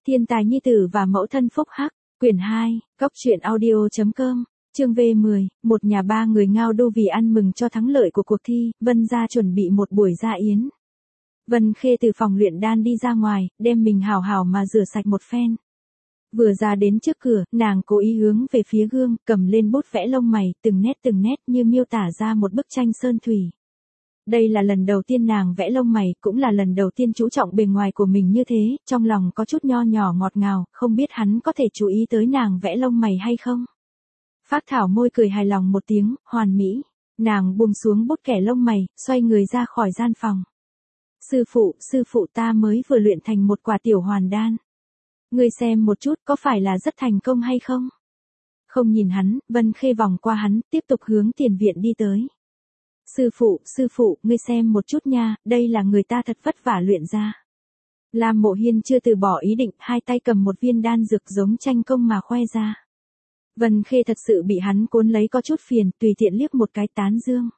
Thiên tài nhi tử và mẫu thân phúc hắc, quyển 2, Cốc truyện audio.com, chương V10, một nhà ba người ngao đô vì ăn mừng cho thắng lợi của cuộc thi, Vân gia chuẩn bị một buổi gia yến. Vân Khê từ phòng luyện đan đi ra ngoài, đem mình hào hào mà rửa sạch một phen. Vừa ra đến trước cửa, nàng cố ý hướng về phía gương, cầm lên bút vẽ lông mày, từng nét như miêu tả ra một bức tranh sơn thủy. Đây là lần đầu tiên nàng vẽ lông mày, cũng là lần đầu tiên chú trọng bề ngoài của mình như thế, trong lòng có chút nho nhỏ ngọt ngào, không biết hắn có thể chú ý tới nàng vẽ lông mày hay không. Phác Thảo môi cười hài lòng một tiếng, hoàn mỹ. Nàng buông xuống bút kẻ lông mày, xoay người ra khỏi gian phòng. Sư phụ ta mới vừa luyện thành một quả tiểu hoàn đan. Ngươi xem một chút có phải là rất thành công hay không? Không nhìn hắn, Vân Khê vòng qua hắn, tiếp tục hướng tiền viện đi tới. Sư phụ, ngươi xem một chút nha, đây là người ta thật vất vả luyện ra. Lam Mộ Hiên chưa từ bỏ ý định, hai tay cầm một viên đan dược giống tranh công mà khoe ra. Vân Khê thật sự bị hắn cuốn lấy có chút phiền, tùy tiện liếc một cái tán dương.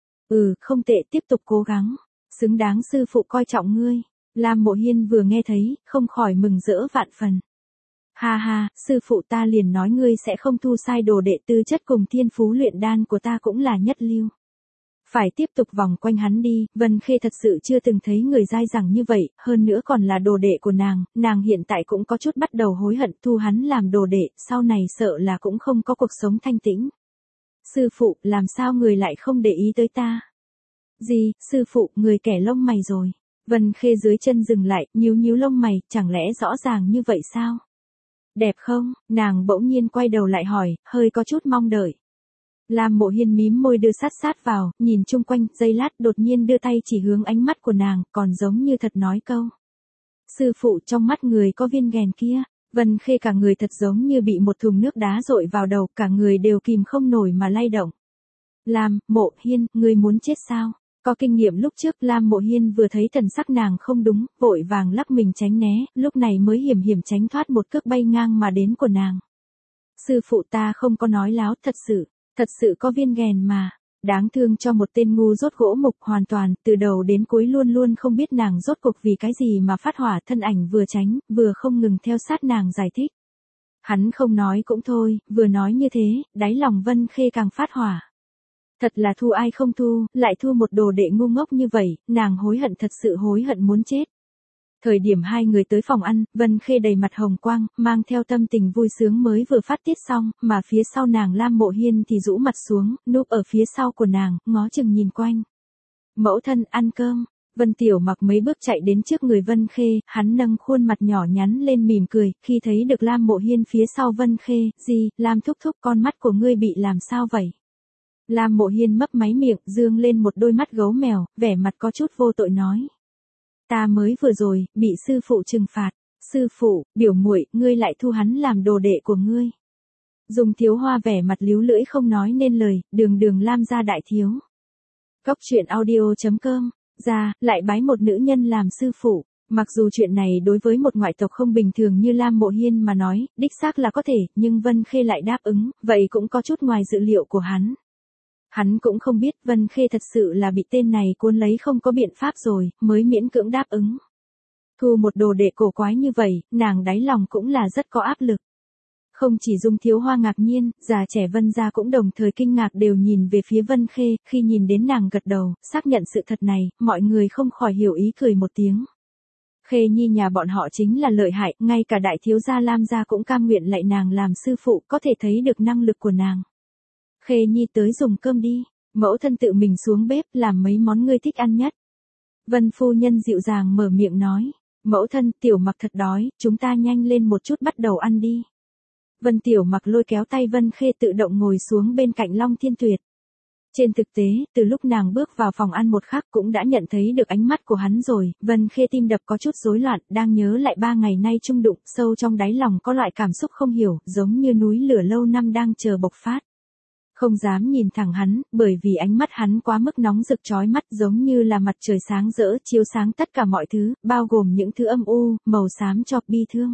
Không tệ, tiếp tục cố gắng. Xứng đáng sư phụ coi trọng ngươi. Lam Mộ Hiên vừa nghe thấy, không khỏi mừng rỡ vạn phần. Ha ha, sư phụ ta liền nói ngươi sẽ không thu sai đồ đệ, tư chất cùng thiên phú luyện đan của ta cũng là nhất lưu. Phải tiếp tục vòng quanh hắn đi, Vân Khê thật sự chưa từng thấy người dai dẳng như vậy, hơn nữa còn là đồ đệ của nàng hiện tại cũng có chút bắt đầu hối hận thu hắn làm đồ đệ, sau này sợ là cũng không có cuộc sống thanh tĩnh. Sư phụ, làm sao người lại không để ý tới ta? Gì, sư phụ, người kẻ lông mày rồi. Vân Khê dưới chân dừng lại, nhíu lông mày, chẳng lẽ rõ ràng như vậy sao? Đẹp không? Nàng bỗng nhiên quay đầu lại hỏi, hơi có chút mong đợi. Lam Mộ Hiên mím môi đưa sát vào, nhìn chung quanh, giây lát đột nhiên đưa tay chỉ hướng ánh mắt của nàng, còn giống như thật nói câu. Sư phụ, trong mắt người có viên ghèn kia. Vân Khê cả người thật giống như bị một thùng nước đá dội vào đầu, cả người đều kìm không nổi mà lay động. Lam Mộ Hiên, ngươi muốn chết sao? Có kinh nghiệm lúc trước, Lam Mộ Hiên vừa thấy thần sắc nàng không đúng, vội vàng lắc mình tránh né, lúc này mới hiểm tránh thoát một cước bay ngang mà đến của nàng. Sư phụ, ta không có nói láo, thật sự có viên ghèn mà. Đáng thương cho một tên ngu dốt gỗ mục, hoàn toàn, từ đầu đến cuối luôn không biết nàng rốt cuộc vì cái gì mà phát hỏa, thân ảnh vừa tránh, vừa không ngừng theo sát nàng giải thích. Hắn không nói cũng thôi, vừa nói như thế, đáy lòng Vân Khê càng phát hỏa. Thật là thu ai không thu, lại thu một đồ đệ ngu ngốc như vậy, nàng hối hận, thật sự hối hận muốn chết. Thời điểm hai người tới phòng ăn, Vân Khê đầy mặt hồng quang, mang theo tâm tình vui sướng mới vừa phát tiết xong, mà phía sau nàng Lam Mộ Hiên thì rũ mặt xuống, núp ở phía sau của nàng, ngó chừng nhìn quanh. Mẫu thân, ăn cơm. Vân Tiểu Mặc mấy bước chạy đến trước người Vân Khê, hắn nâng khuôn mặt nhỏ nhắn lên mỉm cười, khi thấy được Lam Mộ Hiên phía sau Vân Khê, gì, Lam thúc thúc, con mắt của ngươi bị làm sao vậy? Lam Mộ Hiên mấp máy miệng, dương lên một đôi mắt gấu mèo, vẻ mặt có chút vô tội nói. Ta mới vừa rồi, bị sư phụ trừng phạt. Sư phụ, biểu muội, ngươi lại thu hắn làm đồ đệ của ngươi. Dùng Thiếu Hoa vẻ mặt líu lưỡi không nói nên lời, đường Lam gia đại thiếu. Cốc truyện audio.com, ra, lại bái một nữ nhân làm sư phụ. Mặc dù chuyện này đối với một ngoại tộc không bình thường như Lam Mộ Hiên mà nói, đích xác là có thể, nhưng Vân Khê lại đáp ứng, vậy cũng có chút ngoài dự liệu của hắn. Hắn cũng không biết Vân Khê thật sự là bị tên này cuốn lấy không có biện pháp rồi, mới miễn cưỡng đáp ứng. Thu một đồ đệ cổ quái như vậy, nàng đáy lòng cũng là rất có áp lực. Không chỉ Dung Thiếu Hoa ngạc nhiên, già trẻ Vân gia cũng đồng thời kinh ngạc đều nhìn về phía Vân Khê, khi nhìn đến nàng gật đầu, xác nhận sự thật này, mọi người không khỏi hiểu ý cười một tiếng. Khê Nhi nhà bọn họ chính là lợi hại, ngay cả đại thiếu gia Lam gia cũng cam nguyện lại nàng làm sư phụ, có thể thấy được năng lực của nàng. Khê Nhi tới dùng cơm đi, mẫu thân tự mình xuống bếp làm mấy món ngươi thích ăn nhất. Vân phu nhân dịu dàng mở miệng nói, mẫu thân, Tiểu Mặc thật đói, chúng ta nhanh lên một chút bắt đầu ăn đi. Vân Tiểu Mặc lôi kéo tay Vân Khê tự động ngồi xuống bên cạnh Long Thiên Tuyệt. Trên thực tế, từ lúc nàng bước vào phòng ăn một khắc cũng đã nhận thấy được ánh mắt của hắn rồi, Vân Khê tim đập có chút rối loạn, đang nhớ lại 3 ngày nay chung đụng, sâu trong đáy lòng có loại cảm xúc không hiểu, giống như núi lửa lâu năm đang chờ bộc phát. Không dám nhìn thẳng hắn, bởi vì ánh mắt hắn quá mức nóng rực chói mắt, giống như là mặt trời sáng rỡ chiếu sáng tất cả mọi thứ, bao gồm những thứ âm u, màu xám cho bi thương.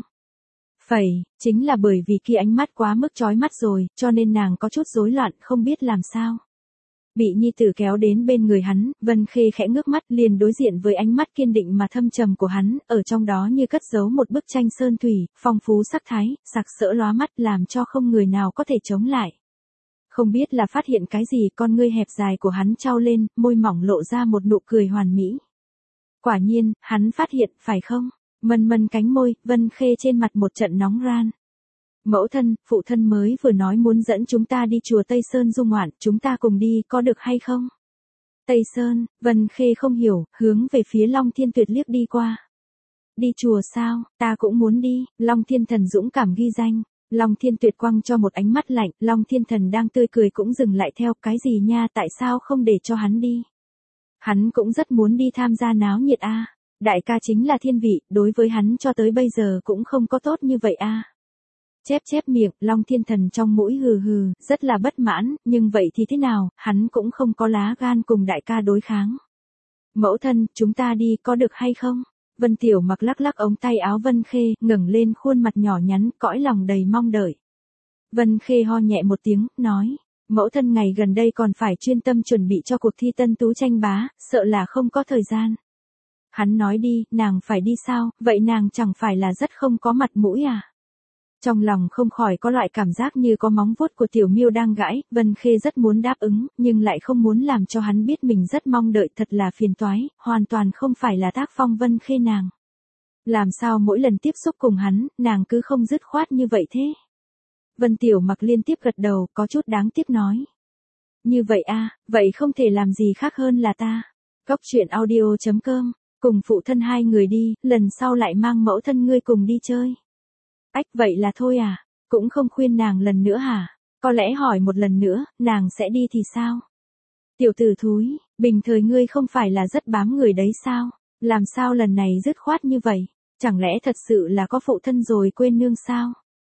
Chính là bởi vì khi ánh mắt quá mức chói mắt rồi, cho nên nàng có chút rối loạn, không biết làm sao. Bị nhi tử kéo đến bên người hắn, Vân Khê khẽ ngước mắt liền đối diện với ánh mắt kiên định mà thâm trầm của hắn, ở trong đó như cất giấu một bức tranh sơn thủy, phong phú sắc thái, sặc sỡ lóa mắt làm cho không người nào có thể chống lại. Không biết là phát hiện cái gì, con ngươi hẹp dài của hắn trao lên, môi mỏng lộ ra một nụ cười hoàn mỹ. Quả nhiên, hắn phát hiện, phải không? Mân mân cánh môi, Vân Khê trên mặt một trận nóng ran. Mẫu thân, phụ thân mới vừa nói muốn dẫn chúng ta đi chùa Tây Sơn du ngoạn, chúng ta cùng đi, có được hay không? Tây Sơn, Vân Khê không hiểu, hướng về phía Long Thiên Tuyệt liếc đi qua. Đi chùa sao, ta cũng muốn đi, Long Thiên Thần dũng cảm ghi danh. Long Thiên Tuyệt quăng cho một ánh mắt lạnh, Long Thiên Thần đang tươi cười cũng dừng lại theo, cái gì nha, tại sao không để cho hắn đi? Hắn cũng rất muốn đi tham gia náo nhiệt a. Đại ca chính là thiên vị, đối với hắn cho tới bây giờ cũng không có tốt như vậy a. Chép chép miệng, Long Thiên Thần trong mũi hừ hừ, rất là bất mãn, nhưng vậy thì thế nào, hắn cũng không có lá gan cùng đại ca đối kháng. Mẫu thân, chúng ta đi, có được hay không? Vân Tiểu Mặc lắc lắc ống tay áo Vân Khê, ngẩng lên khuôn mặt nhỏ nhắn, cõi lòng đầy mong đợi. Vân Khê ho nhẹ một tiếng, nói, mẫu thân ngày gần đây còn phải chuyên tâm chuẩn bị cho cuộc thi tân tú tranh bá, sợ là không có thời gian. Hắn nói đi, nàng phải đi sao, vậy nàng chẳng phải là rất không có mặt mũi à? Trong lòng không khỏi có loại cảm giác như có móng vuốt của tiểu miêu đang gãi, Vân Khê rất muốn đáp ứng, nhưng lại không muốn làm cho hắn biết mình rất mong đợi, thật là phiền toái, hoàn toàn không phải là tác phong Vân Khê nàng. Làm sao mỗi lần tiếp xúc cùng hắn, nàng cứ không dứt khoát như vậy thế? Vân Tiểu Mặc liên tiếp gật đầu, có chút đáng tiếc nói. Như vậy a, vậy không thể làm gì khác hơn là ta. Cóc truyện audio.com, cùng phụ thân hai người đi, lần sau lại mang mẫu thân ngươi cùng đi chơi. Ách, vậy là thôi à, cũng không khuyên nàng lần nữa hả? Có lẽ hỏi một lần nữa, nàng sẽ đi thì sao? Tiểu tử thúi, bình thời ngươi không phải là rất bám người đấy sao? Làm sao lần này dứt khoát như vậy? Chẳng lẽ thật sự là có phụ thân rồi quên nương sao?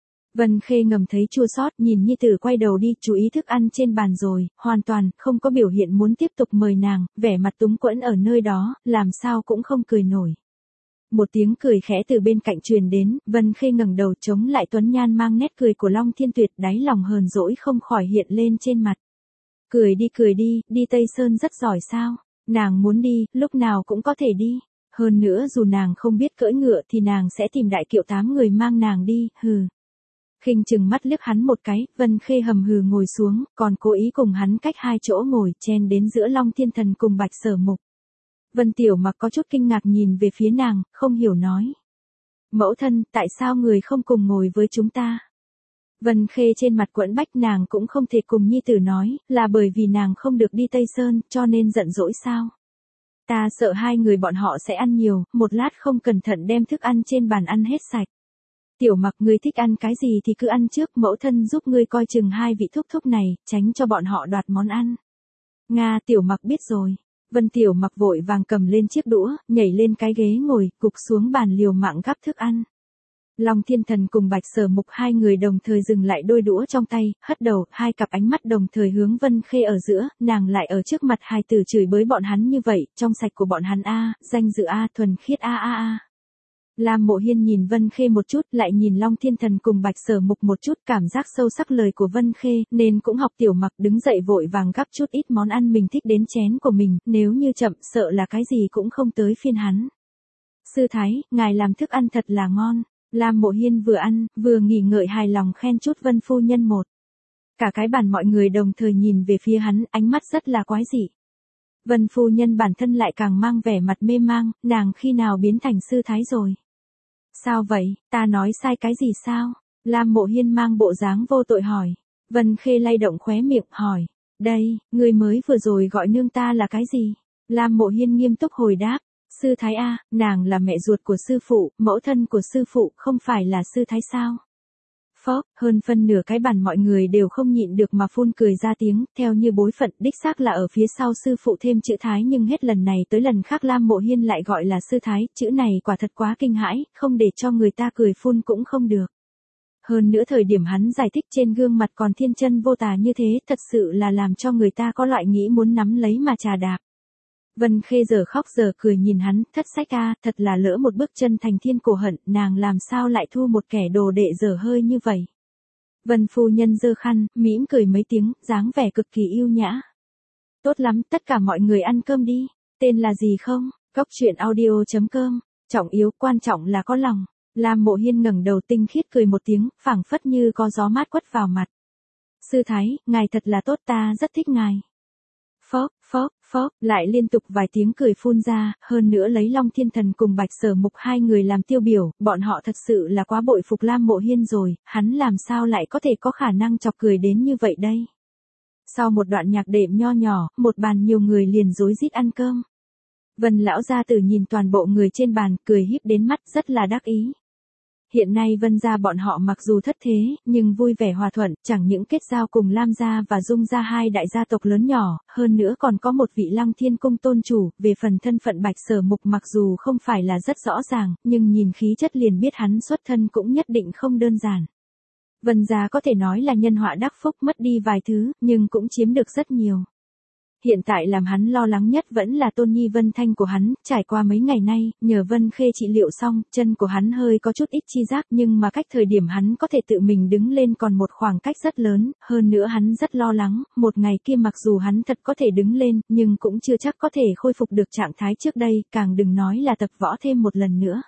Vân Khê ngầm thấy chua xót, nhìn nhi tử quay đầu đi, chú ý thức ăn trên bàn rồi, hoàn toàn không có biểu hiện muốn tiếp tục mời nàng, vẻ mặt túng quẫn ở nơi đó, làm sao cũng không cười nổi. Một tiếng cười khẽ từ bên cạnh truyền đến, Vân Khê ngẩng đầu chống lại tuấn nhan mang nét cười của Long Thiên Tuyệt, đáy lòng hờn dỗi không khỏi hiện lên trên mặt. Cười đi, đi Tây Sơn rất giỏi sao? Nàng muốn đi, lúc nào cũng có thể đi. Hơn nữa dù nàng không biết cưỡi ngựa thì nàng sẽ tìm đại kiệu 8 người mang nàng đi, hừ. Khinh chừng mắt liếc hắn một cái, Vân Khê hầm hừ ngồi xuống, còn cố ý cùng hắn cách 2 chỗ ngồi, chen đến giữa Long Thiên Thần cùng Bạch Sở Mục. Vân Tiểu Mặc có chút kinh ngạc nhìn về phía nàng, không hiểu nói. Mẫu thân, tại sao người không cùng ngồi với chúng ta? Vân Khê trên mặt quẫn bách, nàng cũng không thể cùng nhi tử nói, là bởi vì nàng không được đi Tây Sơn, cho nên giận dỗi sao? Ta sợ hai người bọn họ sẽ ăn nhiều, một lát không cẩn thận đem thức ăn trên bàn ăn hết sạch. Tiểu Mặc, ngươi thích ăn cái gì thì cứ ăn trước, mẫu thân giúp ngươi coi chừng hai vị thúc thúc này, tránh cho bọn họ đoạt món ăn. Nga, Tiểu Mặc biết rồi. Vân Tiểu Mặc vội vàng cầm lên chiếc đũa, nhảy lên cái ghế ngồi, gục xuống bàn liều mạng gắp thức ăn. Long Thiên Thần cùng Bạch Sở Mục hai người đồng thời dừng lại đôi đũa trong tay, hất đầu, hai cặp ánh mắt đồng thời hướng Vân Khê ở giữa, nàng lại ở trước mặt hài tử chửi bới bọn hắn như vậy, trong sạch của bọn hắn a, danh dự a, thuần khiết a. Lam Mộ Hiên nhìn Vân Khê một chút, lại nhìn Long Thiên Thần cùng Bạch Sở Mục một chút, cảm giác sâu sắc lời của Vân Khê, nên cũng học Tiểu Mặc đứng dậy vội vàng gắp chút ít món ăn mình thích đến chén của mình, nếu như chậm sợ là cái gì cũng không tới phiên hắn. Sư Thái, ngài làm thức ăn thật là ngon. Lam Mộ Hiên vừa ăn, vừa nghỉ ngợi hài lòng khen chút Vân phu nhân một. Cả cái bàn mọi người đồng thời nhìn về phía hắn, ánh mắt rất là quái dị. Vân phu nhân bản thân lại càng mang vẻ mặt mê mang, nàng khi nào biến thành sư thái rồi? Sao vậy, ta nói sai cái gì sao? Lam Mộ Hiên mang bộ dáng vô tội hỏi. Vân Khê lay động khóe miệng, hỏi. Đây, người mới vừa rồi gọi nương ta là cái gì? Lam Mộ Hiên nghiêm túc hồi đáp. Sư thái a, nàng là mẹ ruột của sư phụ, mẫu thân của sư phụ, không phải là sư thái sao? Phó, hơn phân nửa cái bàn mọi người đều không nhịn được mà phun cười ra tiếng, theo như bối phận, đích xác là ở phía sau sư phụ thêm chữ thái, nhưng hết lần này tới lần khác Lam Mộ Hiên lại gọi là sư thái, chữ này quả thật quá kinh hãi, không để cho người ta cười phun cũng không được. Hơn nữa thời điểm hắn giải thích trên gương mặt còn thiên chân vô tà như thế, thật sự là làm cho người ta có loại nghĩ muốn nắm lấy mà trà đạp. Vân Khê giờ khóc giờ cười nhìn hắn, thất sách a, thật là lỡ một bước chân thành thiên cổ hận, nàng làm sao lại thu một kẻ đồ đệ dở hơi như vậy. Vân phu nhân giơ khăn, mỉm cười mấy tiếng, dáng vẻ cực kỳ yêu nhã. Tốt lắm, tất cả mọi người ăn cơm đi. Tên là gì không? Cốc truyện audio.com. Trọng yếu, quan trọng là có lòng. Lam Mộ Hiên ngẩng đầu tinh khiết cười một tiếng, phảng phất như có gió mát quất vào mặt. Sư Thái, ngài thật là tốt, ta rất thích ngài. Phóp, phóp, phóp, lại liên tục vài tiếng cười phun ra, hơn nữa lấy Long Thiên Thần cùng Bạch Sở Mục hai người làm tiêu biểu, bọn họ thật sự là quá bội phục Lam Mộ Hiên rồi, hắn làm sao lại có thể có khả năng chọc cười đến như vậy đây. Sau một đoạn nhạc đệm nho nhỏ, một bàn nhiều người liền rối rít ăn cơm. Vân lão gia tử nhìn toàn bộ người trên bàn, cười híp đến mắt, rất là đắc ý. Hiện nay Vân gia bọn họ mặc dù thất thế, nhưng vui vẻ hòa thuận, chẳng những kết giao cùng Lam gia và Dung gia hai đại gia tộc lớn nhỏ, hơn nữa còn có một vị Lăng Thiên cung tôn chủ, về phần thân phận Bạch Sở Mục mặc dù không phải là rất rõ ràng, nhưng nhìn khí chất liền biết hắn xuất thân cũng nhất định không đơn giản. Vân gia có thể nói là nhân họa đắc phúc, mất đi vài thứ, nhưng cũng chiếm được rất nhiều. Hiện tại làm hắn lo lắng nhất vẫn là Tôn Nhi Vân Thanh của hắn, trải qua mấy ngày nay, nhờ Vân Khê trị liệu xong, chân của hắn hơi có chút ít chi giác, nhưng mà cách thời điểm hắn có thể tự mình đứng lên còn một khoảng cách rất lớn, hơn nữa hắn rất lo lắng, một ngày kia mặc dù hắn thật có thể đứng lên, nhưng cũng chưa chắc có thể khôi phục được trạng thái trước đây, càng đừng nói là tập võ thêm một lần nữa.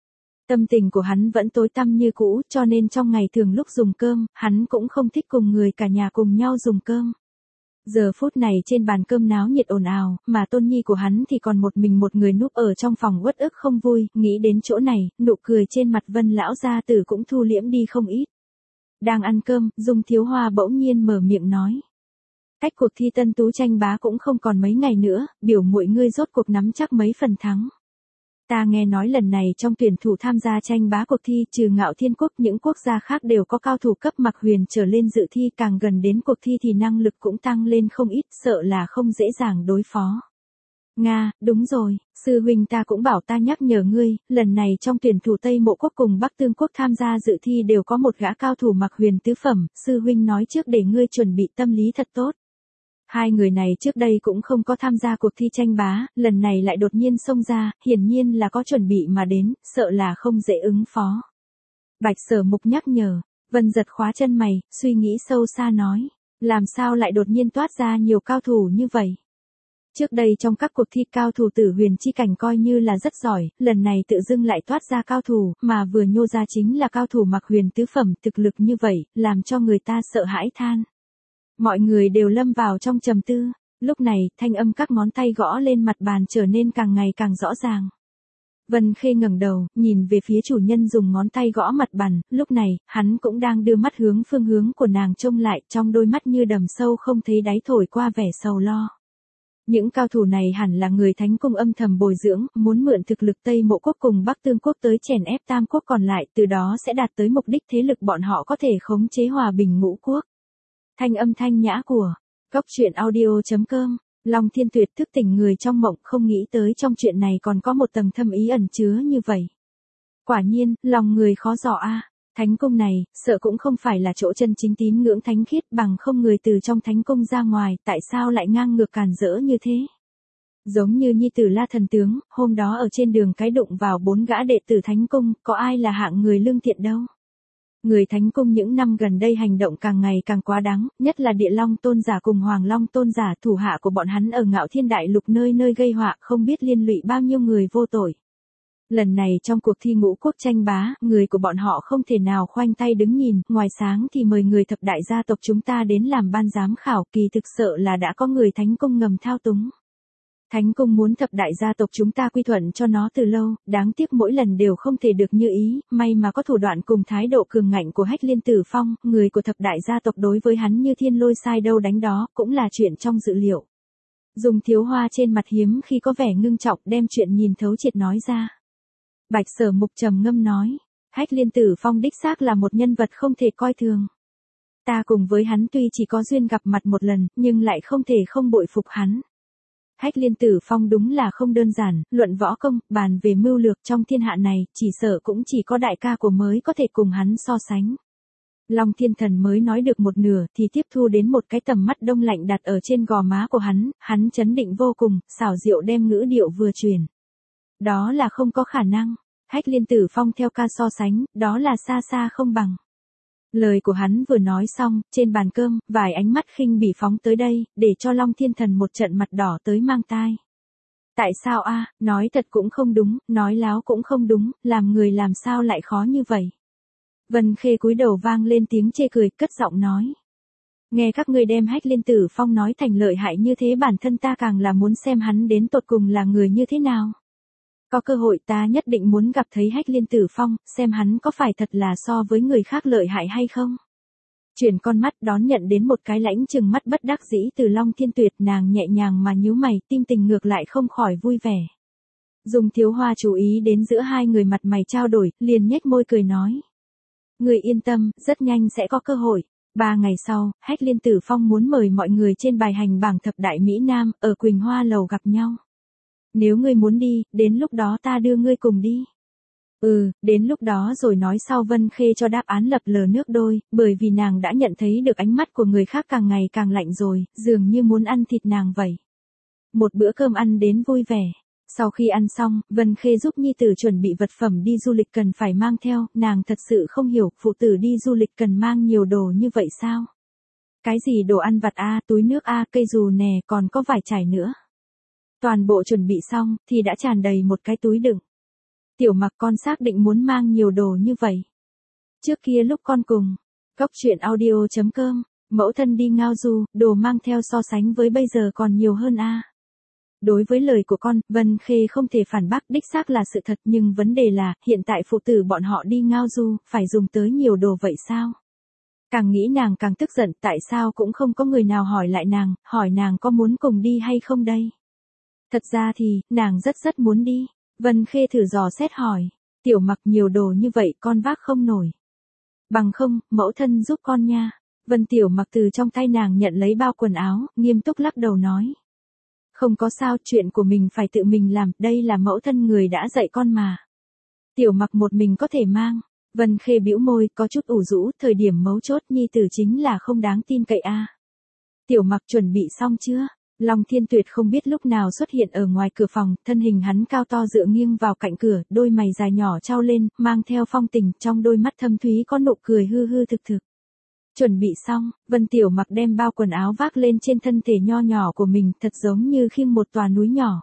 Tâm tình của hắn vẫn tối tăm như cũ, cho nên trong ngày thường lúc dùng cơm, hắn cũng không thích cùng người cả nhà cùng nhau dùng cơm. Giờ phút này trên bàn cơm náo nhiệt ồn ào, mà Tôn Nhi của hắn thì còn một mình một người núp ở trong phòng uất ức không vui, nghĩ đến chỗ này, nụ cười trên mặt Vân lão gia tử cũng thu liễm đi không ít. Đang ăn cơm, Dung Thiếu Hoa bỗng nhiên mở miệng nói. Cách cuộc thi tân tú tranh bá cũng không còn mấy ngày nữa, biểu muội ngươi rốt cuộc nắm chắc mấy phần thắng. Ta nghe nói lần này trong tuyển thủ tham gia tranh bá cuộc thi trừ Ngạo Thiên Quốc, những quốc gia khác đều có cao thủ cấp Mạc Huyền trở lên dự thi, càng gần đến cuộc thi thì năng lực cũng tăng lên không ít, sợ là không dễ dàng đối phó. Nga, đúng rồi, sư huynh ta cũng bảo ta nhắc nhở ngươi, lần này trong tuyển thủ Tây Mộ Quốc cùng Bắc Tương Quốc tham gia dự thi đều có một gã cao thủ Mạc Huyền tứ phẩm, sư huynh nói trước để ngươi chuẩn bị tâm lý thật tốt. Hai người này trước đây cũng không có tham gia cuộc thi tranh bá, lần này lại đột nhiên xông ra, hiển nhiên là có chuẩn bị mà đến, sợ là không dễ ứng phó. Bạch Sở Mục nhắc nhở, Vân giật khóa chân mày, suy nghĩ sâu xa nói, làm sao lại đột nhiên toát ra nhiều cao thủ như vậy? Trước đây trong các cuộc thi cao thủ Tử Huyền chi cảnh coi như là rất giỏi, lần này tự dưng lại toát ra cao thủ, mà vừa nhô ra chính là cao thủ Mạc Huyền tứ phẩm, thực lực như vậy, làm cho người ta sợ hãi than. Mọi người đều lâm vào trong trầm tư, lúc này, thanh âm các ngón tay gõ lên mặt bàn trở nên càng ngày càng rõ ràng. Vân Khê ngẩng đầu, nhìn về phía chủ nhân dùng ngón tay gõ mặt bàn, lúc này, hắn cũng đang đưa mắt hướng phương hướng của nàng trông lại, trong đôi mắt như đầm sâu không thấy đáy thổi qua vẻ sầu lo. Những cao thủ này hẳn là người Thánh Cung âm thầm bồi dưỡng, muốn mượn thực lực Tây Mộ Quốc cùng Bắc Tương Quốc tới chèn ép Tam Quốc còn lại, từ đó sẽ đạt tới mục đích thế lực bọn họ có thể khống chế hòa bình ngũ quốc. Thanh âm thanh nhã của Cốc truyện audio.com, Long Thiên Tuyệt thức tỉnh người trong mộng, không nghĩ tới trong chuyện này còn có một tầng thâm ý ẩn chứa như vậy. Quả nhiên, lòng người khó dò a. Thánh cung này, sợ cũng không phải là chỗ chân chính tín ngưỡng thánh khiết, bằng không người từ trong thánh cung ra ngoài, tại sao lại ngang ngược càn rỡ như thế? Giống như nhi tử La thần tướng, hôm đó ở trên đường cái đụng vào 4 gã đệ tử thánh cung, có ai là hạng người lương thiện đâu. Người Thánh Cung những năm gần đây hành động càng ngày càng quá đáng, nhất là Địa Long Tôn giả cùng Hoàng Long Tôn giả, thủ hạ của bọn hắn ở Ngạo Thiên Đại Lục nơi nơi gây họa, không biết liên lụy bao nhiêu người vô tội. Lần này trong cuộc thi ngũ quốc tranh bá, người của bọn họ không thể nào khoanh tay đứng nhìn, ngoài sáng thì mời người thập đại gia tộc chúng ta đến làm ban giám khảo, kỳ thực sợ là đã có người Thánh Cung ngầm thao túng. Thánh Cung muốn thập đại gia tộc chúng ta quy thuận cho nó từ lâu, đáng tiếc mỗi lần đều không thể được như ý, may mà có thủ đoạn cùng thái độ cường ngạnh của Hách Liên Tử Phong, người của thập đại gia tộc đối với hắn như thiên lôi sai đâu đánh đó, cũng là chuyện trong dự liệu. Dung Thiếu Hoa trên mặt hiếm khi có vẻ ngưng trọng đem chuyện nhìn thấu triệt nói ra. Bạch Sở Mục trầm ngâm nói, Hách Liên Tử Phong đích xác là một nhân vật không thể coi thường. Ta cùng với hắn tuy chỉ có duyên gặp mặt một lần, nhưng lại không thể không bội phục hắn. Hách Liên Tử Phong đúng là không đơn giản, luận võ công, bàn về mưu lược trong thiên hạ này, chỉ sợ cũng chỉ có đại ca của mới có thể cùng hắn so sánh. Long Thiên Thần mới nói được một nửa thì tiếp thu đến một cái tầm mắt đông lạnh đặt ở trên gò má của hắn chấn định vô cùng, xảo diệu đem ngữ điệu vừa truyền. Đó là không có khả năng, Hách Liên Tử Phong theo ca so sánh, đó là xa xa không bằng. Lời của hắn vừa nói xong, trên bàn cơm, vài ánh mắt khinh bỉ phóng tới đây, để cho Long Thiên Thần một trận mặt đỏ tới mang tai. Tại sao a, nói thật cũng không đúng, nói láo cũng không đúng, làm người làm sao lại khó như vậy. Vân Khê cúi đầu vang lên tiếng chê cười, cất giọng nói. Nghe các ngươi đem Hách Liên Tử Phong nói thành lợi hại như thế, bản thân ta càng là muốn xem hắn đến tột cùng là người như thế nào. Có cơ hội ta nhất định muốn gặp thấy Hách Liên Tử Phong, xem hắn có phải thật là so với người khác lợi hại hay không. Chuyển con mắt đón nhận đến một cái lãnh chừng mắt bất đắc dĩ từ Long Thiên Tuyệt, nàng nhẹ nhàng mà nhíu mày, tim tình ngược lại không khỏi vui vẻ. Dung Thiếu Hoa chú ý đến giữa hai người mặt mày trao đổi, liền nhếch môi cười nói. Người yên tâm, rất nhanh sẽ có cơ hội. 3 ngày sau, Hách Liên Tử Phong muốn mời mọi người trên bài hành bảng thập đại Mỹ Nam, ở Quỳnh Hoa Lầu gặp nhau. Nếu ngươi muốn đi, đến lúc đó ta đưa ngươi cùng đi. Đến lúc đó rồi nói sau. Vân Khê cho đáp án lập lờ nước đôi, bởi vì nàng đã nhận thấy được ánh mắt của người khác càng ngày càng lạnh rồi, dường như muốn ăn thịt nàng vậy. Một bữa cơm ăn đến vui vẻ. Sau khi ăn xong, Vân Khê giúp nhi tử chuẩn bị vật phẩm đi du lịch cần phải mang theo, nàng thật sự không hiểu, phụ tử đi du lịch cần mang nhiều đồ như vậy sao? Cái gì đồ ăn vặt a, túi nước a, cây dù nè, còn có vải trải nữa. Toàn bộ chuẩn bị xong, thì đã tràn đầy một cái túi đựng. Tiểu Mặc, con xác định muốn mang nhiều đồ như vậy. Trước kia lúc con cùng, Cốc Truyện Audio.com, mẫu thân đi ngao du, đồ mang theo so sánh với bây giờ còn nhiều hơn a. Đối với lời của con, Vân Khê không thể phản bác, đích xác là sự thật, nhưng vấn đề là, hiện tại phụ tử bọn họ đi ngao du, phải dùng tới nhiều đồ vậy sao? Càng nghĩ nàng càng tức giận, tại sao cũng không có người nào hỏi lại nàng, hỏi nàng có muốn cùng đi hay không đây? Thật ra thì, nàng rất muốn đi. Vân Khê thử dò xét hỏi, Tiểu Mặc, nhiều đồ như vậy con vác không nổi. Bằng không, mẫu thân giúp con nha. Vân Tiểu Mặc từ trong tay nàng nhận lấy bao quần áo, nghiêm túc lắc đầu nói. Không có sao, chuyện của mình phải tự mình làm, đây là mẫu thân người đã dạy con mà. Tiểu Mặc một mình có thể mang. Vân Khê bĩu môi, có chút ủ rũ, thời điểm mấu chốt nhi tử chính là không đáng tin cậy a. Tiểu Mặc chuẩn bị xong chưa? Long Thiên Tuyệt không biết lúc nào xuất hiện ở ngoài cửa phòng, thân hình hắn cao to dựa nghiêng vào cạnh cửa, đôi mày dài nhỏ trao lên, mang theo phong tình, trong đôi mắt thâm thúy có nụ cười hư hư thực thực. Chuẩn bị xong, Vân Tiểu Mặc đem bao quần áo vác lên trên thân thể nho nhỏ của mình, thật giống như khiêng một tòa núi nhỏ.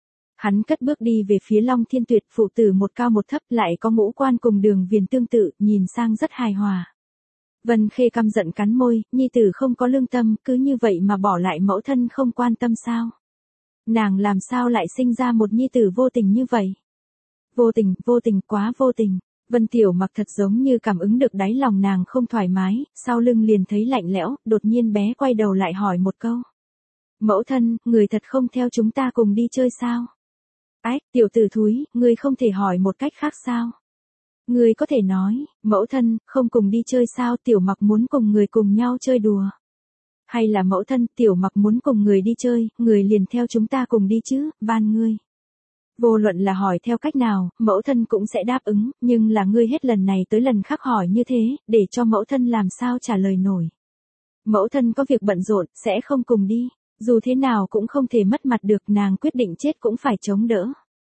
Hắn cất bước đi về phía Long Thiên Tuyệt, phụ tử một cao một thấp, lại có ngũ quan cùng đường viền tương tự, nhìn sang rất hài hòa. Vân Khê căm giận cắn môi, nhi tử không có lương tâm, cứ như vậy mà bỏ lại mẫu thân không quan tâm sao? Nàng làm sao lại sinh ra một nhi tử vô tình như vậy? Vô tình, quá vô tình. Vân Tiểu Mặc thật giống như cảm ứng được đáy lòng nàng không thoải mái, sau lưng liền thấy lạnh lẽo, đột nhiên bé quay đầu lại hỏi một câu. Mẫu thân, người thật không theo chúng ta cùng đi chơi sao? Ách, tiểu tử thúi, ngươi không thể hỏi một cách khác sao? Ngươi có thể nói, mẫu thân, không cùng đi chơi sao? Tiểu Mặc muốn cùng người cùng nhau chơi đùa. Hay là mẫu thân, Tiểu Mặc muốn cùng người đi chơi, người liền theo chúng ta cùng đi chứ, van ngươi. Vô luận là hỏi theo cách nào, mẫu thân cũng sẽ đáp ứng, nhưng là ngươi hết lần này tới lần khác hỏi như thế, để cho mẫu thân làm sao trả lời nổi. Mẫu thân có việc bận rộn, sẽ không cùng đi, dù thế nào cũng không thể mất mặt được, nàng quyết định chết cũng phải chống đỡ.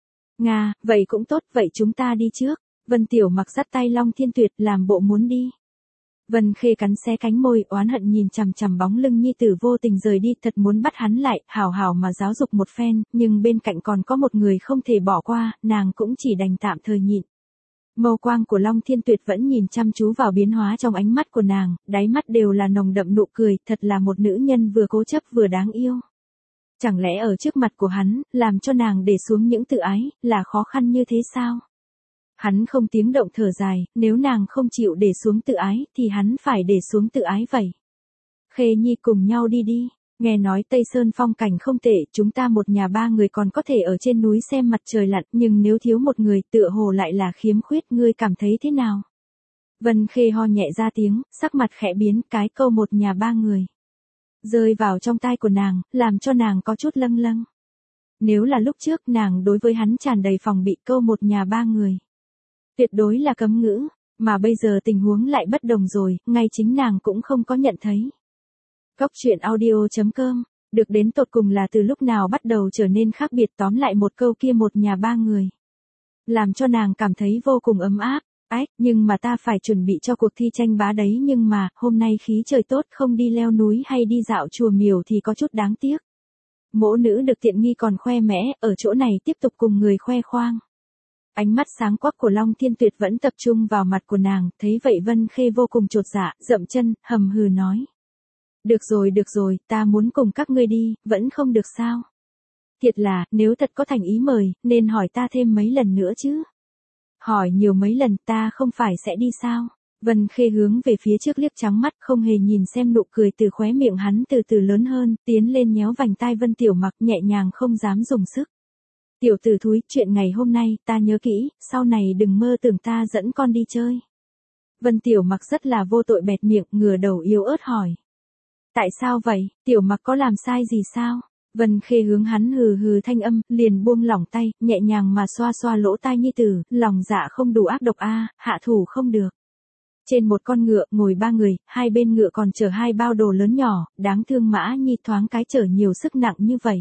Nga, vậy cũng tốt, vậy chúng ta đi trước. Vân Tiểu Mặc dắt tay Long Thiên Tuyệt làm bộ muốn đi. Vân Khê cắn xé cánh môi, oán hận nhìn chằm chằm bóng lưng nhi tử vô tình rời đi, thật muốn bắt hắn lại, hào hào mà giáo dục một phen, nhưng bên cạnh còn có một người không thể bỏ qua, nàng cũng chỉ đành tạm thời nhịn. Mâu quang của Long Thiên Tuyệt vẫn nhìn chăm chú vào biến hóa trong ánh mắt của nàng, đáy mắt đều là nồng đậm nụ cười, thật là một nữ nhân vừa cố chấp vừa đáng yêu. Chẳng lẽ ở trước mặt của hắn, làm cho nàng để xuống những tự ái, là khó khăn như thế sao? Hắn không tiếng động thở dài, nếu nàng không chịu để xuống tự ái, thì hắn phải để xuống tự ái vậy. Khê Nhi cùng nhau đi đi, nghe nói Tây Sơn phong cảnh không tệ, chúng ta một nhà 3 người còn có thể ở trên núi xem mặt trời lặn, nhưng nếu thiếu một người, tựa hồ lại là khiếm khuyết, ngươi cảm thấy thế nào? Vân Khê ho nhẹ ra tiếng, sắc mặt khẽ biến, cái câu một nhà 3 người. Rơi vào trong tai của nàng, làm cho nàng có chút lâng lâng. Nếu là lúc trước nàng đối với hắn tràn đầy phòng bị, câu một nhà 3 người. Tuyệt đối là cấm ngữ, mà bây giờ tình huống lại bất đồng rồi, ngay chính nàng cũng không có nhận thấy. Cốc Truyện Audio.com, được đến tột cùng là từ lúc nào bắt đầu trở nên khác biệt, tóm lại một câu kia một nhà 3 người. Làm cho nàng cảm thấy vô cùng ấm áp, Ách, nhưng mà ta phải chuẩn bị cho cuộc thi tranh bá đấy, nhưng mà, hôm nay khí trời tốt, không đi leo núi hay đi dạo chùa miếu thì có chút đáng tiếc. Mỗ nữ được tiện nghi còn khoe mẽ, ở chỗ này tiếp tục cùng người khoe khoang. Ánh mắt sáng quắc của Long Thiên Tuyệt vẫn tập trung vào mặt của nàng, thấy vậy Vân Khê vô cùng chột dạ, dậm chân, hầm hừ nói. Được rồi, ta muốn cùng các ngươi đi, vẫn không được sao? Thiệt là, nếu thật có thành ý mời, nên hỏi ta thêm mấy lần nữa chứ. Hỏi nhiều mấy lần, ta không phải sẽ đi sao? Vân Khê hướng về phía trước liếc trắng mắt, không hề nhìn xem nụ cười từ khóe miệng hắn từ từ lớn hơn, tiến lên nhéo vành tai Vân Tiểu Mặc nhẹ nhàng không dám dùng sức. Tiểu tử thúi, chuyện ngày hôm nay, ta nhớ kỹ, sau này đừng mơ tưởng ta dẫn con đi chơi. Vân Tiểu Mặc rất là vô tội bẹt miệng, ngửa đầu yếu ớt hỏi. Tại sao vậy, Tiểu Mặc có làm sai gì sao? Vân Khê hướng hắn hừ hừ thanh âm, liền buông lỏng tay, nhẹ nhàng mà xoa xoa lỗ tai nhi tử, lòng dạ không đủ ác độc a, hạ thủ không được. Trên một con ngựa, ngồi 3 người, hai bên ngựa còn chở 2 bao đồ lớn nhỏ, đáng thương Mã Nhi thoáng cái chở nhiều sức nặng như vậy.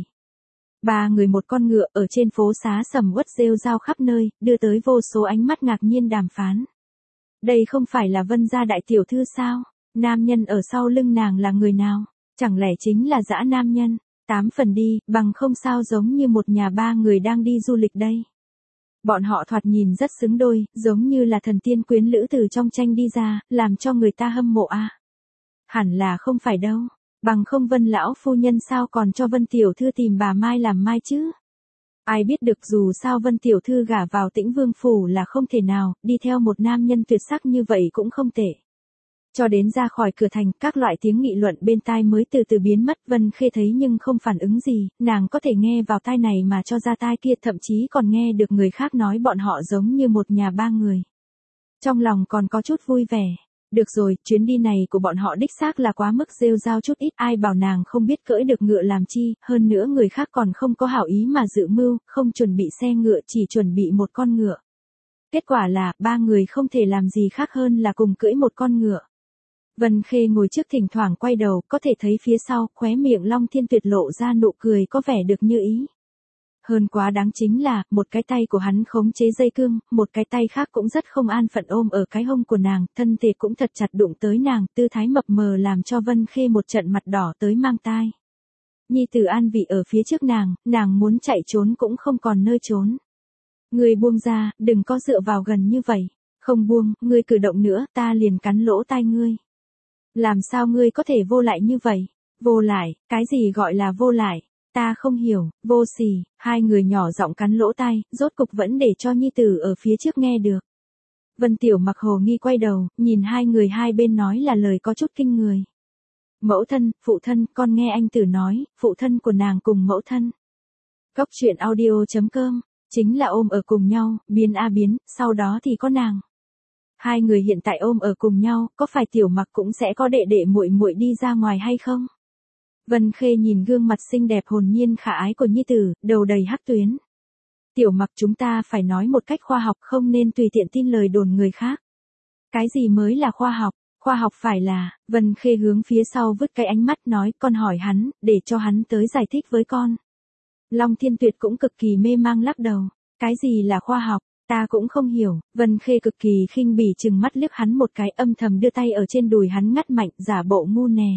3 người một con ngựa ở trên phố xá sầm uất rêu rao khắp nơi, đưa tới vô số ánh mắt ngạc nhiên đàm phán. Đây không phải là Vân gia đại tiểu thư sao? Nam nhân ở sau lưng nàng là người nào? Chẳng lẽ chính là dã nam nhân? 8 phần đi, bằng không sao giống như một nhà 3 người đang đi du lịch đây. Bọn họ thoạt nhìn rất xứng đôi, giống như là thần tiên quyến lữ từ trong tranh đi ra, làm cho người ta hâm mộ a. Hẳn là không phải đâu, bằng không Vân lão phu nhân sao còn cho Vân tiểu thư tìm bà Mai làm mai chứ? Ai biết được, dù sao Vân tiểu thư gả vào Tĩnh Vương phủ là không thể nào, đi theo một nam nhân tuyệt sắc như vậy cũng không tệ. Cho đến ra khỏi cửa thành, các loại tiếng nghị luận bên tai mới từ từ biến mất, Vân Khê thấy nhưng không phản ứng gì, nàng có thể nghe vào tai này mà cho ra tai kia, thậm chí còn nghe được người khác nói bọn họ giống như một nhà 3 người. Trong lòng còn có chút vui vẻ. Được rồi, chuyến đi này của bọn họ đích xác là quá mức rêu rao chút ít, ai bảo nàng không biết cưỡi được ngựa làm chi, hơn nữa người khác còn không có hảo ý mà dự mưu, không chuẩn bị xe ngựa, chỉ chuẩn bị một con ngựa. Kết quả là, 3 người không thể làm gì khác hơn là cùng cưỡi một con ngựa. Vân Khê ngồi trước thỉnh thoảng quay đầu, có thể thấy phía sau, khóe miệng Long Thiên Tuyệt lộ ra nụ cười có vẻ được như ý. Hơn quá đáng chính là, một cái tay của hắn khống chế dây cương, một cái tay khác cũng rất không an phận ôm ở cái hông của nàng, thân thể cũng thật chặt đụng tới nàng, tư thái mập mờ làm cho Vân Khê một trận mặt đỏ tới mang tai. Nhi tử an vị ở phía trước nàng muốn chạy trốn cũng không còn nơi trốn. Ngươi buông ra, đừng có dựa vào gần như vậy. Không buông, ngươi cử động nữa, ta liền cắn lỗ tai ngươi. Làm sao ngươi có thể vô lại như vậy? Vô lại, cái gì gọi là vô lại? Ta không hiểu, vô sỉ. Hai người nhỏ giọng cắn lỗ tai, rốt cục vẫn để cho nhi tử ở phía trước nghe được. Vân Tiểu Mặc hồ nghi quay đầu, nhìn hai người hai bên nói là lời có chút kinh người. Mẫu thân, phụ thân, con nghe anh tử nói, phụ thân của nàng cùng mẫu thân. Cốc truyện audio.com, chính là ôm ở cùng nhau, biến a biến, sau đó thì có nàng. Hai người hiện tại ôm ở cùng nhau, có phải Tiểu Mặc cũng sẽ có đệ đệ muội muội đi ra ngoài hay không? Vân Khê nhìn gương mặt xinh đẹp hồn nhiên khả ái của nhi tử, đầu đầy hắc tuyến. Tiểu Mặc, chúng ta phải nói một cách khoa học, không nên tùy tiện tin lời đồn người khác. Cái gì mới là khoa học? Khoa học phải là, Vân Khê hướng phía sau vứt cái ánh mắt nói, con hỏi hắn, để cho hắn tới giải thích với con. Long Thiên Tuyệt cũng cực kỳ mê mang lắc đầu. Cái gì là khoa học? Ta cũng không hiểu. Vân Khê cực kỳ khinh bỉ chừng mắt liếc hắn một cái, âm thầm đưa tay ở trên đùi hắn ngắt mạnh, giả bộ ngu nè.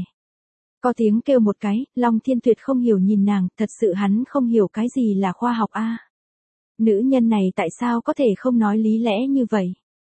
Có tiếng kêu một cái, Long Thiên Tuyệt không hiểu nhìn nàng, thật sự hắn không hiểu cái gì là khoa học a. Nữ nhân này tại sao có thể không nói lý lẽ như vậy?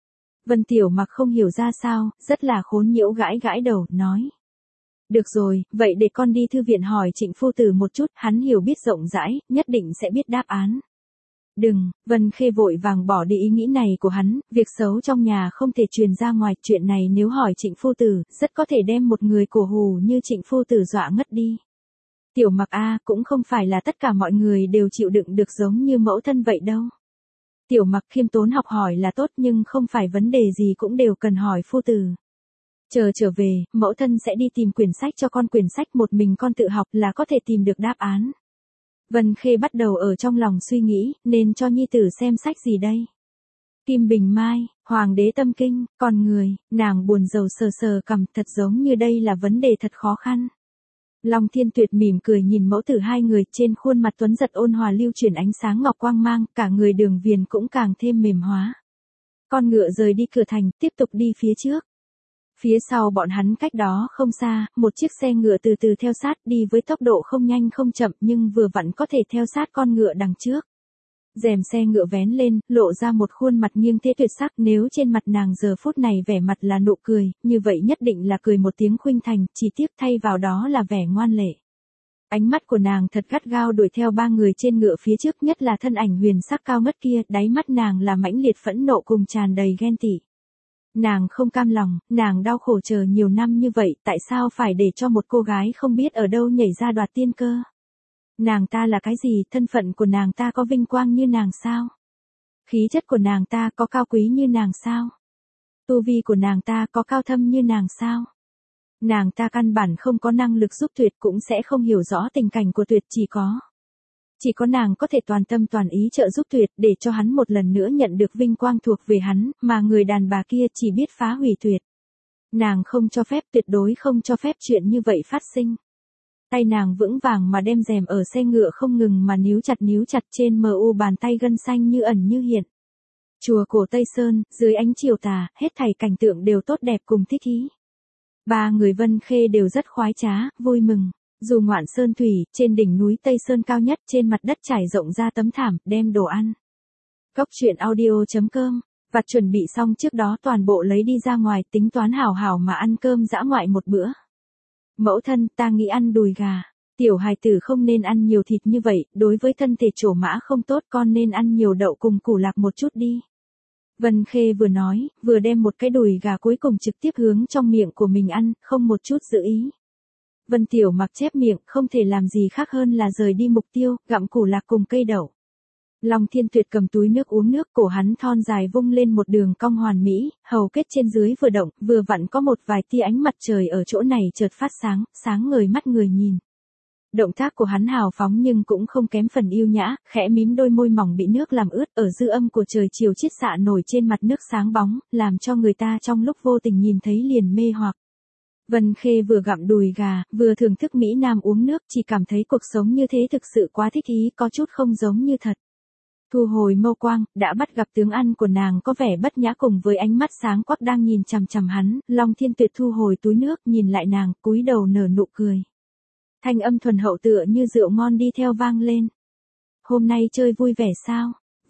Vân Tiểu Mặc không hiểu ra sao, rất là khốn nhiễu gãi gãi đầu, nói. Được rồi, vậy để con đi thư viện hỏi Trịnh phu tử một chút, hắn hiểu biết rộng rãi, nhất định sẽ biết đáp án. Đừng, Vân Khê vội vàng bỏ đi ý nghĩ này của hắn, việc xấu trong nhà không thể truyền ra ngoài, chuyện này nếu hỏi Trịnh phu tử, rất có thể đem một người cổ hù như Trịnh phu tử dọa ngất đi. Tiểu Mặc a, cũng không phải là tất cả mọi người đều chịu đựng được giống như mẫu thân vậy đâu. Tiểu Mặc khiêm tốn học hỏi là tốt, nhưng không phải vấn đề gì cũng đều cần hỏi phu tử. Chờ trở về, mẫu thân sẽ đi tìm quyển sách cho con, quyển sách một mình con tự học là có thể tìm được đáp án. Vân Khê bắt đầu ở trong lòng suy nghĩ, nên cho nhi tử xem sách gì đây? Kim Bình Mai, Hoàng đế tâm kinh, con người, nàng buồn rầu sờ sờ cằm, thật giống như đây là vấn đề thật khó khăn. Long Thiên Tuyệt mỉm cười nhìn mẫu tử hai người, trên khuôn mặt tuấn giật ôn hòa lưu chuyển ánh sáng ngọc quang mang, cả người Đường Viền cũng càng thêm mềm hóa. Con ngựa rời đi cửa thành, tiếp tục đi phía trước. Phía sau bọn hắn cách đó không xa, một chiếc xe ngựa từ từ theo sát đi với tốc độ không nhanh không chậm nhưng vừa vặn có thể theo sát con ngựa đằng trước. Rèm xe ngựa vén lên, lộ ra một khuôn mặt nghiêng thế tuyệt sắc, nếu trên mặt nàng giờ phút này vẻ mặt là nụ cười, như vậy nhất định là cười một tiếng khuynh thành, chỉ tiếc thay vào đó là vẻ ngoan lệ. Ánh mắt của nàng thật gắt gao đuổi theo ba người trên ngựa phía trước, nhất là thân ảnh huyền sắc cao ngất kia, đáy mắt nàng là mãnh liệt phẫn nộ cùng tràn đầy ghen tị. Nàng không cam lòng, nàng đau khổ chờ nhiều năm như vậy, tại sao phải để cho một cô gái không biết ở đâu nhảy ra đoạt tiên cơ? Nàng ta là cái gì, thân phận của nàng ta có vinh quang như nàng sao? Khí chất của nàng ta có cao quý như nàng sao? Tu vi của nàng ta có cao thâm như nàng sao? Nàng ta căn bản không có năng lực giúp Tuyệt, cũng sẽ không hiểu rõ tình cảnh của Tuyệt, chỉ có nàng có thể toàn tâm toàn ý trợ giúp Tuyệt để cho hắn một lần nữa nhận được vinh quang thuộc về hắn, mà người đàn bà kia chỉ biết phá hủy Tuyệt. Nàng không cho phép, tuyệt đối không cho phép chuyện như vậy phát sinh. Tay nàng vững vàng mà đem rèm ở xe ngựa không ngừng mà níu chặt trên mu bàn tay gân xanh như ẩn như hiện. Chùa cổ Tây Sơn, dưới ánh chiều tà, hết thảy cảnh tượng đều tốt đẹp cùng thích ý. Ba người Vân Khê đều rất khoái trá, vui mừng. Dù ngoạn sơn thủy, trên đỉnh núi Tây Sơn cao nhất, trên mặt đất trải rộng ra tấm thảm, đem đồ ăn. Cốc truyện audio.com, vặt chuẩn bị xong trước đó toàn bộ lấy đi ra ngoài, tính toán hảo hảo mà ăn cơm dã ngoại một bữa. Mẫu thân, ta nghĩ ăn đùi gà. Tiểu hài tử không nên ăn nhiều thịt như vậy, đối với thân thể trổ mã không tốt, con nên ăn nhiều đậu cùng củ lạc một chút đi. Vân Khê vừa nói, vừa đem một cái đùi gà cuối cùng trực tiếp hướng trong miệng của mình ăn, không một chút giữ ý. Vân Tiểu Mặc chép miệng, không thể làm gì khác hơn là rời đi mục tiêu, gặm củ lạc cùng cây đậu. Long Thiên Tuyệt cầm túi nước uống nước, cổ hắn thon dài vung lên một đường cong hoàn mỹ, hầu kết trên dưới vừa động, vừa vặn có một vài tia ánh mặt trời ở chỗ này chợt phát sáng, sáng ngời mắt người nhìn. Động tác của hắn hào phóng nhưng cũng không kém phần yêu nhã, khẽ mím đôi môi mỏng bị nước làm ướt, ở dư âm của trời chiều chiết xạ nổi trên mặt nước sáng bóng, làm cho người ta trong lúc vô tình nhìn thấy liền mê hoặc. Vân Khê vừa gặm đùi gà, vừa thưởng thức Mỹ Nam uống nước, chỉ cảm thấy cuộc sống như thế thực sự quá thích ý, có chút không giống như thật. Thu hồi mâu quang, đã bắt gặp tướng ăn của nàng có vẻ bất nhã cùng với ánh mắt sáng quắc đang nhìn chằm chằm hắn, Long Thiên Tuyệt thu hồi túi nước, nhìn lại nàng, cúi đầu nở nụ cười. Thanh âm thuần hậu tựa như rượu ngon đi theo vang lên. Hôm nay chơi vui vẻ sao?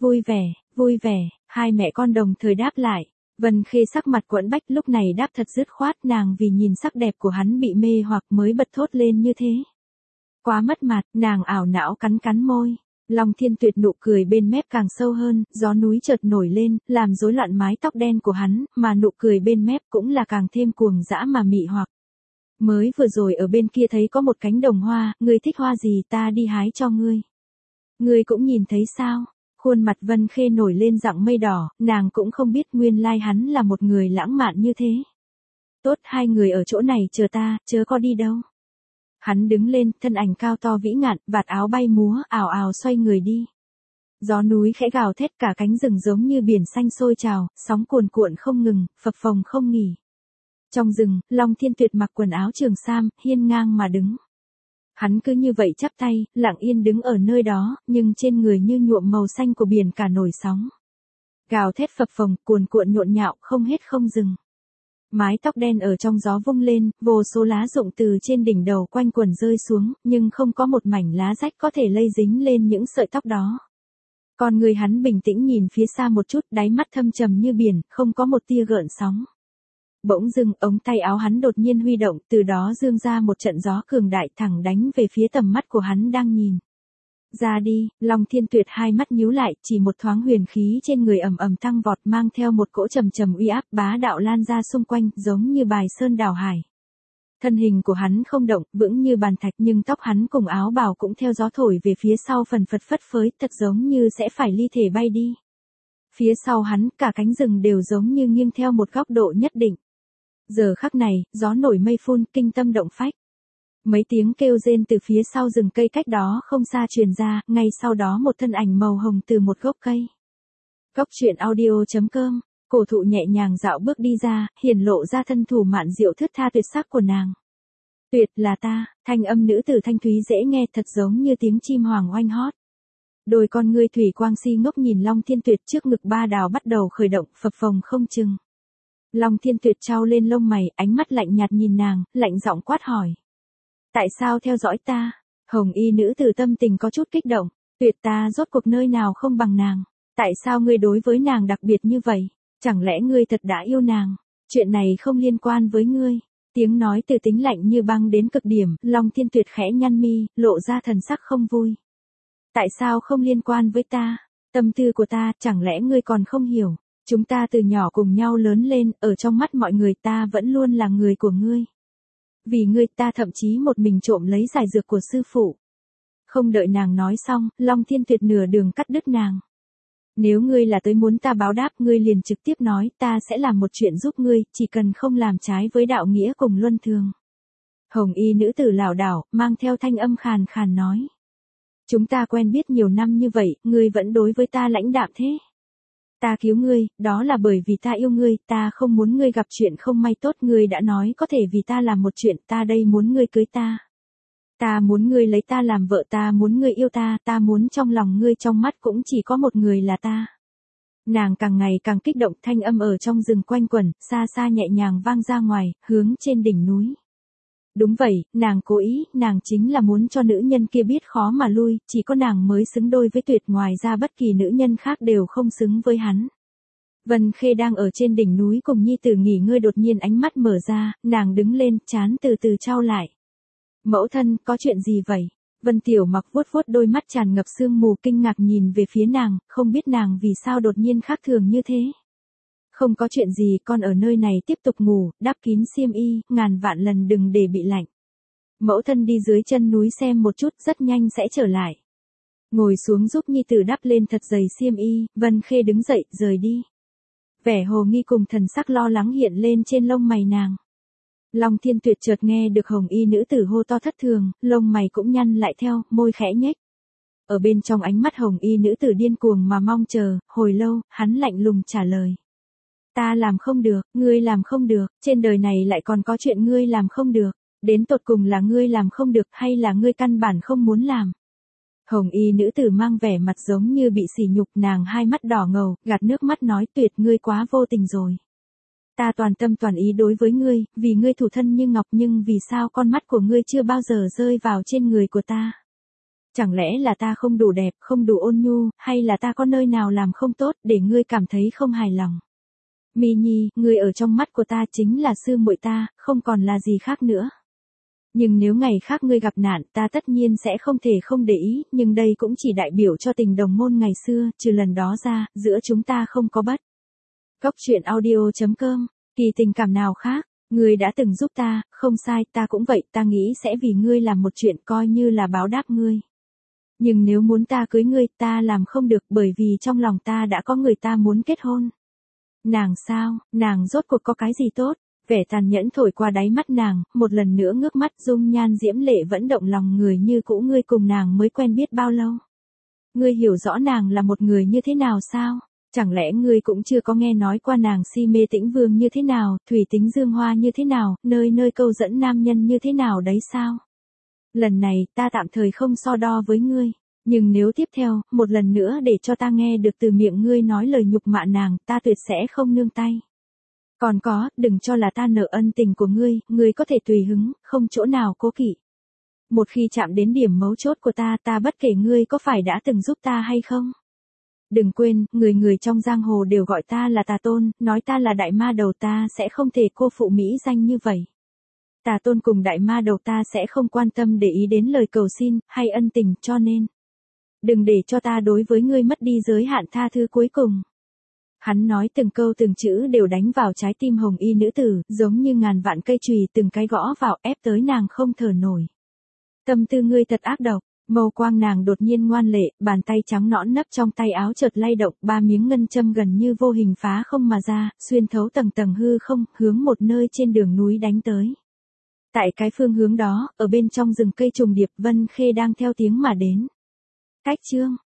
Vui vẻ, hai mẹ con đồng thời đáp lại. Vân Khê sắc mặt quẫn bách lúc này đáp thật dứt khoát, nàng vì nhìn sắc đẹp của hắn bị mê hoặc mới bật thốt lên như thế. Quá mất mặt, nàng ảo não cắn môi. Long Thiên Tuyệt nụ cười bên mép càng sâu hơn, gió núi chợt nổi lên, làm rối loạn mái tóc đen của hắn, mà nụ cười bên mép cũng là càng thêm cuồng dã mà mị hoặc. Mới vừa rồi ở bên kia thấy có một cánh đồng hoa, ngươi thích hoa gì ta đi hái cho ngươi. Ngươi cũng nhìn thấy sao? Khuôn mặt Vân Khê nổi lên dạng mây đỏ, nàng cũng không biết nguyên lai hắn là một người lãng mạn như thế. Tốt, hai người ở chỗ này chờ ta, chớ có đi đâu. Hắn đứng lên, thân ảnh cao to vĩ ngạn, vạt áo bay múa, ào ào xoay người đi. Gió núi khẽ gào thét, cả cánh rừng giống như biển xanh sôi trào, sóng cuồn cuộn không ngừng, phập phồng không nghỉ. Trong rừng, Long Thiên Tuyệt mặc quần áo trường sam, hiên ngang mà đứng. Hắn cứ như vậy chắp tay, lặng yên đứng ở nơi đó, nhưng trên người như nhuộm màu xanh của biển cả nổi sóng. Gào thét phập phồng, cuồn cuộn nhộn nhạo, không hết không dừng. Mái tóc đen ở trong gió vung lên, vô số lá rụng từ trên đỉnh đầu quanh quần rơi xuống, nhưng không có một mảnh lá rách có thể lây dính lên những sợi tóc đó. Còn người hắn bình tĩnh nhìn phía xa một chút, đáy mắt thâm trầm như biển, không có một tia gợn sóng. Bỗng dưng, ống tay áo hắn đột nhiên huy động, từ đó dương ra một trận gió cường đại thẳng đánh về phía tầm mắt của hắn đang nhìn. Ra đi, Long Thiên Tuyệt hai mắt nhíu lại, chỉ một thoáng huyền khí trên người ầm ầm tăng vọt mang theo một cỗ trầm trầm uy áp bá đạo lan ra xung quanh, giống như bài sơn đảo hải. Thân hình của hắn không động, vững như bàn thạch nhưng tóc hắn cùng áo bào cũng theo gió thổi về phía sau phần phật phất phới, thật giống như sẽ phải ly thể bay đi. Phía sau hắn, cả cánh rừng đều giống như nghiêng theo một góc độ nhất định. Giờ khắc này, gió nổi mây phun, kinh tâm động phách. Mấy tiếng kêu rên từ phía sau rừng cây cách đó không xa truyền ra, ngay sau đó một thân ảnh màu hồng từ một gốc cây. Cốc truyện audio.com, cổ thụ nhẹ nhàng dạo bước đi ra, hiển lộ ra thân thủ mạn diệu thướt tha tuyệt sắc của nàng. Tuyệt là ta, thanh âm nữ tử thanh thúy dễ nghe thật giống như tiếng chim hoàng oanh hót. Đôi con ngươi thủy quang si ngốc nhìn Long Thiên Tuyệt, trước ngực ba đào bắt đầu khởi động, phập phồng không chừng. Long Thiên Tuyệt trao lên lông mày, ánh mắt lạnh nhạt nhìn nàng, lạnh giọng quát hỏi. Tại sao theo dõi ta? Hồng y nữ tử tâm tình có chút kích động. Tuyệt, ta rốt cuộc nơi nào không bằng nàng? Tại sao ngươi đối với nàng đặc biệt như vậy? Chẳng lẽ ngươi thật đã yêu nàng? Chuyện này không liên quan với ngươi. Tiếng nói từ tính lạnh như băng đến cực điểm, Long Thiên Tuyệt khẽ nhăn mi, lộ ra thần sắc không vui. Tại sao không liên quan với ta? Tâm tư của ta, chẳng lẽ ngươi còn không hiểu? Chúng ta từ nhỏ cùng nhau lớn lên, ở trong mắt mọi người ta vẫn luôn là người của ngươi. Vì ngươi ta thậm chí một mình trộm lấy giải dược của sư phụ. Không đợi nàng nói xong, Long Thiên Tuyệt nửa đường cắt đứt nàng. Nếu ngươi là tới muốn ta báo đáp, ngươi liền trực tiếp nói, ta sẽ làm một chuyện giúp ngươi, chỉ cần không làm trái với đạo nghĩa cùng luân thường. Hồng y nữ tử lảo đảo, mang theo thanh âm khàn khàn nói. Chúng ta quen biết nhiều năm như vậy, ngươi vẫn đối với ta lãnh đạm thế. Ta cứu ngươi, đó là bởi vì ta yêu ngươi, ta không muốn ngươi gặp chuyện không may tốt, ngươi đã nói có thể vì ta làm một chuyện, ta đây muốn ngươi cưới ta. Ta muốn ngươi lấy ta làm vợ, ta muốn ngươi yêu ta, ta muốn trong lòng ngươi trong mắt cũng chỉ có một người là ta. Nàng càng ngày càng kích động, thanh âm ở trong rừng quanh quẩn, xa xa nhẹ nhàng vang ra ngoài, hướng trên đỉnh núi. Đúng vậy, nàng cố ý, nàng chính là muốn cho nữ nhân kia biết khó mà lui, chỉ có nàng mới xứng đôi với Tuyệt, ngoài ra bất kỳ nữ nhân khác đều không xứng với hắn. Vân Khê đang ở trên đỉnh núi cùng nhi tử nghỉ ngơi, đột nhiên ánh mắt mở ra, nàng đứng lên, trán từ từ trao lại. Mẫu thân, có chuyện gì vậy? Vân Tiểu Mặc vuốt vuốt đôi mắt tràn ngập sương mù, kinh ngạc nhìn về phía nàng, không biết nàng vì sao đột nhiên khác thường như thế. Không có chuyện gì, con ở nơi này tiếp tục ngủ, đắp kín xiêm y, ngàn vạn lần đừng để bị lạnh. Mẫu thân đi dưới chân núi xem một chút, rất nhanh sẽ trở lại. Ngồi xuống giúp nhi tử đắp lên thật dày xiêm y, Vân Khê đứng dậy, rời đi. Vẻ hồ nghi cùng thần sắc lo lắng hiện lên trên lông mày nàng. Long Thiên Tuyệt chợt nghe được hồng y nữ tử hô to thất thường, lông mày cũng nhăn lại theo, môi khẽ nhếch. Ở bên trong ánh mắt hồng y nữ tử điên cuồng mà mong chờ, hồi lâu, hắn lạnh lùng trả lời. Ta làm không được, ngươi làm không được, trên đời này lại còn có chuyện ngươi làm không được, đến tột cùng là ngươi làm không được hay là ngươi căn bản không muốn làm. Hồng y nữ tử mang vẻ mặt giống như bị sỉ nhục, nàng hai mắt đỏ ngầu, gạt nước mắt nói, Tuyệt, ngươi quá vô tình rồi. Ta toàn tâm toàn ý đối với ngươi, vì ngươi thủ thân như ngọc, nhưng vì sao con mắt của ngươi chưa bao giờ rơi vào trên người của ta? Chẳng lẽ là ta không đủ đẹp, không đủ ôn nhu, hay là ta có nơi nào làm không tốt để ngươi cảm thấy không hài lòng? Mi Nhi, ngươi ở trong mắt của ta chính là sư muội ta, không còn là gì khác nữa. Nhưng nếu ngày khác ngươi gặp nạn, ta tất nhiên sẽ không thể không để ý, nhưng đây cũng chỉ đại biểu cho tình đồng môn ngày xưa, trừ lần đó ra, giữa chúng ta không có bất. Cốc truyện audio.com, kỳ tình cảm nào khác, ngươi đã từng giúp ta, không sai, ta cũng vậy, ta nghĩ sẽ vì ngươi làm một chuyện coi như là báo đáp ngươi. Nhưng nếu muốn ta cưới ngươi, ta làm không được, bởi vì trong lòng ta đã có người ta muốn kết hôn. Nàng sao, nàng rốt cuộc có cái gì tốt? Vẻ tàn nhẫn thổi qua đáy mắt nàng, một lần nữa ngước mắt, dung nhan diễm lệ vẫn động lòng người như cũ. Ngươi cùng nàng mới quen biết bao lâu? Ngươi hiểu rõ nàng là một người như thế nào sao? Chẳng lẽ ngươi cũng chưa có nghe nói qua nàng si mê Tĩnh Vương như thế nào, thủy tính dương hoa như thế nào, nơi nơi câu dẫn nam nhân như thế nào đấy sao? Lần này, ta tạm thời không so đo với ngươi. Nhưng nếu tiếp theo, một lần nữa để cho ta nghe được từ miệng ngươi nói lời nhục mạ nàng, ta tuyệt sẽ không nương tay. Còn có, đừng cho là ta nợ ân tình của ngươi có thể tùy hứng, không chỗ nào cố kỵ. Một khi chạm đến điểm mấu chốt của ta, ta bất kể ngươi có phải đã từng giúp ta hay không. Đừng quên, người trong giang hồ đều gọi ta là Tà Tôn, nói ta là đại ma đầu, ta sẽ không thể cô phụ mỹ danh như vậy. Tà Tôn cùng đại ma đầu ta sẽ không quan tâm để ý đến lời cầu xin, hay ân tình, cho nên. Đừng để cho ta đối với ngươi mất đi giới hạn tha thứ cuối cùng. Hắn nói từng câu từng chữ đều đánh vào trái tim hồng y nữ tử, giống như ngàn vạn cây chùy từng cái gõ vào, ép tới nàng không thở nổi. Tâm tư ngươi thật ác độc, mâu quang nàng đột nhiên ngoan lệ, bàn tay trắng nõn nấp trong tay áo chợt lay động, ba miếng ngân châm gần như vô hình phá không mà ra, xuyên thấu tầng tầng hư không, hướng một nơi trên đường núi đánh tới. Tại cái phương hướng đó, ở bên trong rừng cây trùng điệp, Vân Khê đang theo tiếng mà đến. Cách chương